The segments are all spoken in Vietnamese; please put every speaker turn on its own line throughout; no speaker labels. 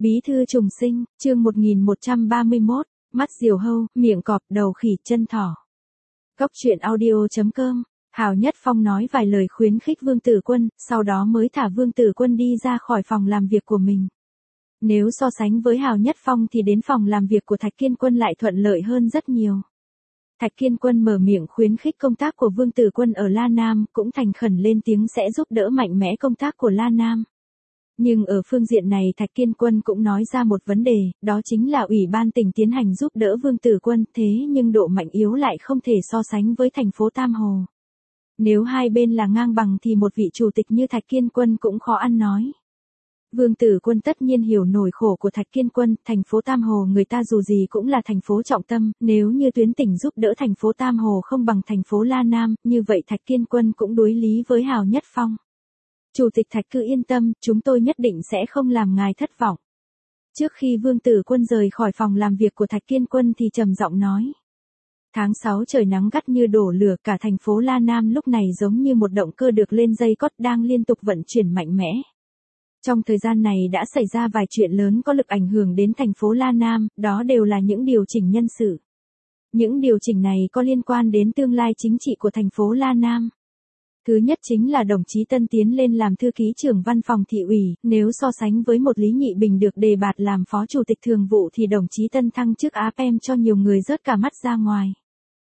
Bí thư trùng sinh, chương 1131, mắt diều hâu, miệng cọp, đầu khỉ, chân thỏ. Cốc truyện audio.com, Hào Nhất Phong nói vài lời khuyến khích Vương Tử Quân, sau đó mới thả Vương Tử Quân đi ra khỏi phòng làm việc của mình. Nếu so sánh với Hào Nhất Phong thì đến phòng làm việc của Thạch Kiên Quân lại thuận lợi hơn rất nhiều. Thạch Kiên Quân mở miệng khuyến khích công tác của Vương Tử Quân ở La Nam, cũng thành khẩn lên tiếng sẽ giúp đỡ mạnh mẽ công tác của La Nam. Nhưng ở phương diện này Thạch Kiên Quân cũng nói ra một vấn đề, đó chính là Ủy ban tỉnh tiến hành giúp đỡ Vương Tử Quân, thế nhưng độ mạnh yếu lại không thể so sánh với thành phố Tam Hồ. Nếu hai bên là ngang bằng thì một vị chủ tịch như Thạch Kiên Quân cũng khó ăn nói. Vương Tử Quân tất nhiên hiểu nỗi khổ của Thạch Kiên Quân, thành phố Tam Hồ người ta dù gì cũng là thành phố trọng tâm, nếu như tuyến tỉnh giúp đỡ thành phố Tam Hồ không bằng thành phố La Nam, như vậy Thạch Kiên Quân cũng đối lý với Hào Nhất Phong. Chủ tịch Thạch cứ yên tâm, chúng tôi nhất định sẽ không làm ngài thất vọng. Trước khi Vương Tử Quân rời khỏi phòng làm việc của Thạch Kiên Quân thì trầm giọng nói. Tháng 6 trời nắng gắt như đổ lửa, cả thành phố La Nam lúc này giống như một động cơ được lên dây cót đang liên tục vận chuyển mạnh mẽ. Trong thời gian này đã xảy ra vài chuyện lớn có lực ảnh hưởng đến thành phố La Nam, đó đều là những điều chỉnh nhân sự. Những điều chỉnh này có liên quan đến tương lai chính trị của thành phố La Nam. Thứ nhất chính là đồng chí Tân tiến lên làm thư ký trưởng văn phòng thị ủy, nếu so sánh với một Lý Nhị Bình được đề bạt làm phó chủ tịch thường vụ thì đồng chí Tân thăng chức APM cho nhiều người rớt cả mắt ra ngoài.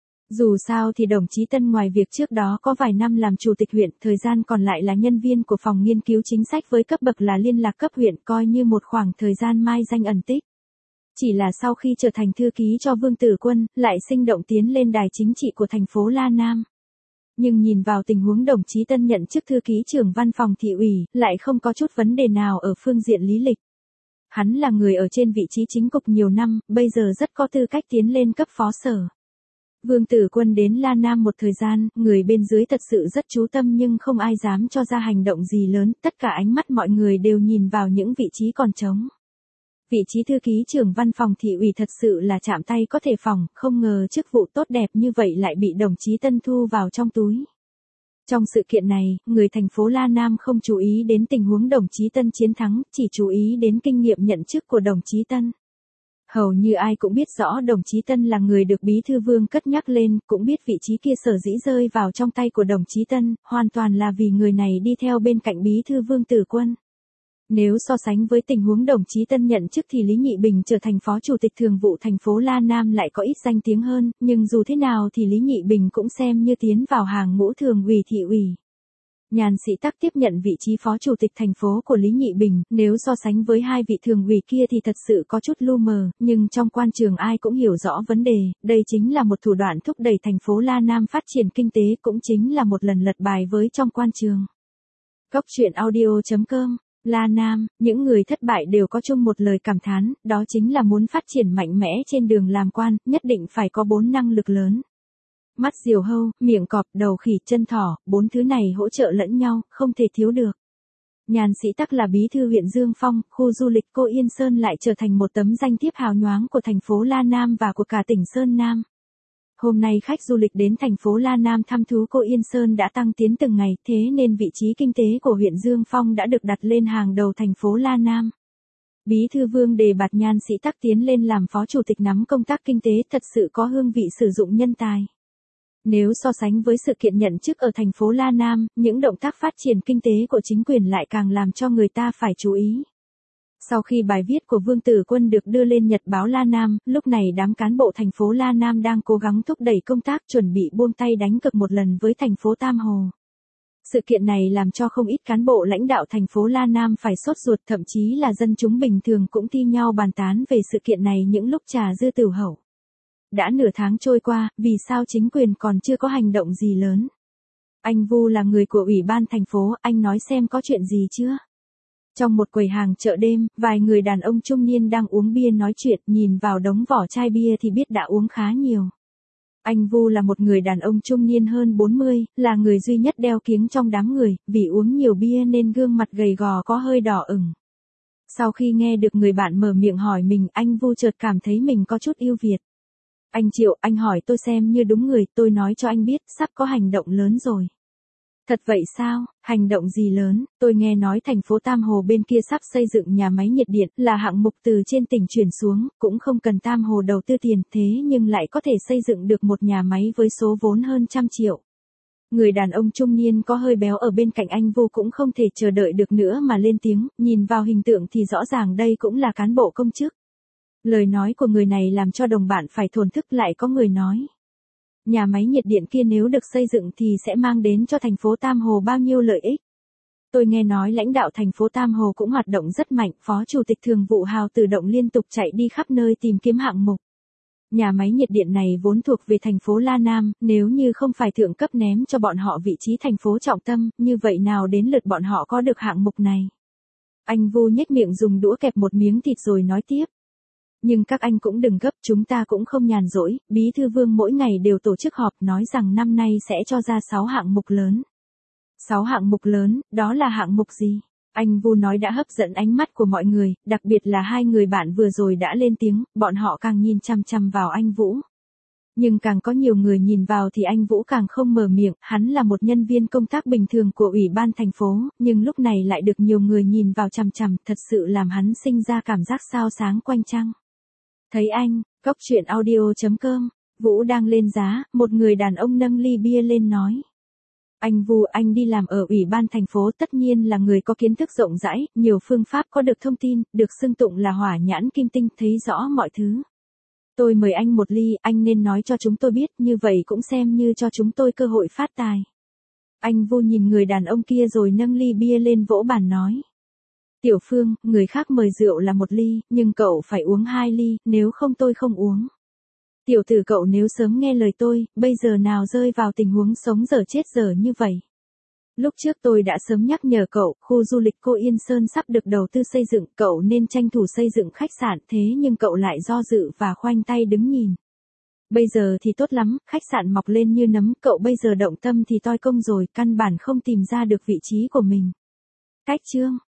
Dù sao thì đồng chí Tân ngoài việc trước đó có vài năm làm chủ tịch huyện, thời gian còn lại là nhân viên của phòng nghiên cứu chính sách với cấp bậc là liên lạc cấp huyện, coi như một khoảng thời gian mai danh ẩn tích. Chỉ là sau khi trở thành thư ký cho Vương Tử Quân, lại sinh động tiến lên đài chính trị của thành phố La Nam. Nhưng nhìn vào tình huống đồng chí Tân nhận chức thư ký trưởng văn phòng thị ủy, lại không có chút vấn đề nào ở phương diện lý lịch. Hắn là người ở trên vị trí chính cục nhiều năm, bây giờ rất có tư cách tiến lên cấp phó sở. Vương Tử Quân đến La Nam một thời gian, người bên dưới thật sự rất chú tâm nhưng không ai dám cho ra hành động gì lớn, tất cả ánh mắt mọi người đều nhìn vào những vị trí còn trống. Vị trí thư ký trưởng văn phòng thị ủy thật sự là chạm tay có thể phòng, không ngờ chức vụ tốt đẹp như vậy lại bị đồng chí Tân thu vào trong túi. Trong sự kiện này, người thành phố La Nam không chú ý đến tình huống đồng chí Tân chiến thắng, chỉ chú ý đến kinh nghiệm nhận chức của đồng chí Tân. Hầu như ai cũng biết rõ đồng chí Tân là người được Bí thư Vương cất nhắc lên, cũng biết vị trí kia sở dĩ rơi vào trong tay của đồng chí Tân, hoàn toàn là vì người này đi theo bên cạnh Bí thư Vương Tử Quân. Nếu so sánh với tình huống đồng chí Tân nhận chức thì Lý Nhị Bình trở thành phó chủ tịch thường vụ thành phố La Nam lại có ít danh tiếng hơn, nhưng dù thế nào thì Lý Nhị Bình cũng xem như tiến vào hàng ngũ thường ủy thị ủy. Nhàn Sĩ Tắc tiếp nhận vị trí phó chủ tịch thành phố của Lý Nhị Bình, nếu so sánh với hai vị thường ủy kia thì thật sự có chút lu mờ, nhưng trong quan trường ai cũng hiểu rõ vấn đề, đây chính là một thủ đoạn thúc đẩy thành phố La Nam phát triển kinh tế, cũng chính là một lần lật bài với trong quan trường. Cốc truyện audio.com, La Nam, những người thất bại đều có chung một lời cảm thán, đó chính là muốn phát triển mạnh mẽ trên đường làm quan, nhất định phải có 4 năng lực lớn. Mắt diều hâu, miệng cọp, đầu khỉ, chân thỏ, 4 thứ này hỗ trợ lẫn nhau, không thể thiếu được. Nhàn Sĩ Tắc là bí thư huyện Dương Phong, khu du lịch Cô Yên Sơn lại trở thành một tấm danh thiếp hào nhoáng của thành phố La Nam và của cả tỉnh Sơn Nam. Hôm nay khách du lịch đến thành phố La Nam thăm thú Cô Yên Sơn đã tăng tiến từng ngày, thế nên vị trí kinh tế của huyện Dương Phong đã được đặt lên hàng đầu thành phố La Nam. Bí thư Vương đề bạt Nhàn Sĩ Tắc tiến lên làm phó chủ tịch nắm công tác kinh tế, thật sự có hương vị sử dụng nhân tài. Nếu so sánh với sự kiện nhận chức ở thành phố La Nam, những động tác phát triển kinh tế của chính quyền lại càng làm cho người ta phải chú ý. Sau khi bài viết của Vương Tử Quân được đưa lên Nhật báo La Nam, lúc này đám cán bộ thành phố La Nam đang cố gắng thúc đẩy công tác chuẩn bị buông tay đánh cược một lần với thành phố Tam Hồ. Sự kiện này làm cho không ít cán bộ lãnh đạo thành phố La Nam phải sốt ruột, thậm chí là dân chúng bình thường cũng thi nhau bàn tán về sự kiện này những lúc trà dư tửu hậu. Đã nửa tháng trôi qua, vì sao chính quyền còn chưa có hành động gì lớn? Anh Vu là người của Ủy ban thành phố, anh nói xem có chuyện gì chưa? Trong một quầy hàng chợ đêm, vài người đàn ông trung niên đang uống bia nói chuyện, nhìn vào đống vỏ chai bia thì biết đã uống khá nhiều. Anh Vu là một người đàn ông trung niên hơn 40, là người duy nhất đeo kiếng trong đám người, vì uống nhiều bia nên gương mặt gầy gò có hơi đỏ ửng. Sau khi nghe được người bạn mở miệng hỏi mình, anh Vu chợt cảm thấy mình có chút ưu việt. Anh Triệu, anh hỏi tôi xem như đúng người, tôi nói cho anh biết, sắp có hành động lớn rồi. Thật vậy sao, hành động gì lớn, tôi nghe nói thành phố Tam Hồ bên kia sắp xây dựng nhà máy nhiệt điện là hạng mục từ trên tỉnh chuyển xuống, cũng không cần Tam Hồ đầu tư tiền thế nhưng lại có thể xây dựng được một nhà máy với số vốn hơn 100 triệu. Người đàn ông trung niên có hơi béo ở bên cạnh anh Vu cũng không thể chờ đợi được nữa mà lên tiếng, nhìn vào hình tượng thì rõ ràng đây cũng là cán bộ công chức. Lời nói của người này làm cho đồng bạn phải thổn thức, lại có người nói. Nhà máy nhiệt điện kia nếu được xây dựng thì sẽ mang đến cho thành phố Tam Hồ bao nhiêu lợi ích. Tôi nghe nói lãnh đạo thành phố Tam Hồ cũng hoạt động rất mạnh, Phó Chủ tịch Thường vụ Hào Tự Động liên tục chạy đi khắp nơi tìm kiếm hạng mục. Nhà máy nhiệt điện này vốn thuộc về thành phố La Nam, nếu như không phải thượng cấp ném cho bọn họ vị trí thành phố trọng tâm, như vậy nào đến lượt bọn họ có được hạng mục này. Anh Vu nhếch miệng dùng đũa kẹp một miếng thịt rồi nói tiếp. Nhưng các anh cũng đừng gấp, chúng ta cũng không nhàn rỗi, Bí thư Vương mỗi ngày đều tổ chức họp nói rằng năm nay sẽ cho ra 6 hạng mục lớn. 6 hạng mục lớn, đó là hạng mục gì? Anh Vu nói đã hấp dẫn ánh mắt của mọi người, đặc biệt là hai người bạn vừa rồi đã lên tiếng, bọn họ càng nhìn chăm chăm vào anh Vũ. Nhưng càng có nhiều người nhìn vào thì anh Vũ càng không mở miệng, hắn là một nhân viên công tác bình thường của Ủy ban thành phố, nhưng lúc này lại được nhiều người nhìn vào chằm chằm, thật sự làm hắn sinh ra cảm giác sao sáng quanh trăng. Thấy anh, Cóc Truyện Audio.com, Vũ đang lên giá, một người đàn ông nâng ly bia lên nói. Anh Vu, anh đi làm ở Ủy ban thành phố tất nhiên là người có kiến thức rộng rãi, nhiều phương pháp có được thông tin, được xưng tụng là hỏa nhãn kim tinh, thấy rõ mọi thứ. Tôi mời anh một ly, anh nên nói cho chúng tôi biết, như vậy cũng xem như cho chúng tôi cơ hội phát tài. Anh Vu nhìn người đàn ông kia rồi nâng ly bia lên vỗ bàn nói. Tiểu Phương, người khác mời rượu là một ly, nhưng cậu phải uống 2 ly, nếu không tôi không uống. Tiểu tử cậu nếu sớm nghe lời tôi, bây giờ nào rơi vào tình huống sống dở chết dở như vậy. Lúc trước tôi đã sớm nhắc nhở cậu, khu du lịch Cô Yên Sơn sắp được đầu tư xây dựng, cậu nên tranh thủ xây dựng khách sạn, thế nhưng cậu lại do dự và khoanh tay đứng nhìn. Bây giờ thì tốt lắm, khách sạn mọc lên như nấm, cậu bây giờ động tâm thì toi công rồi, căn bản không tìm ra được vị trí của mình. Cách chương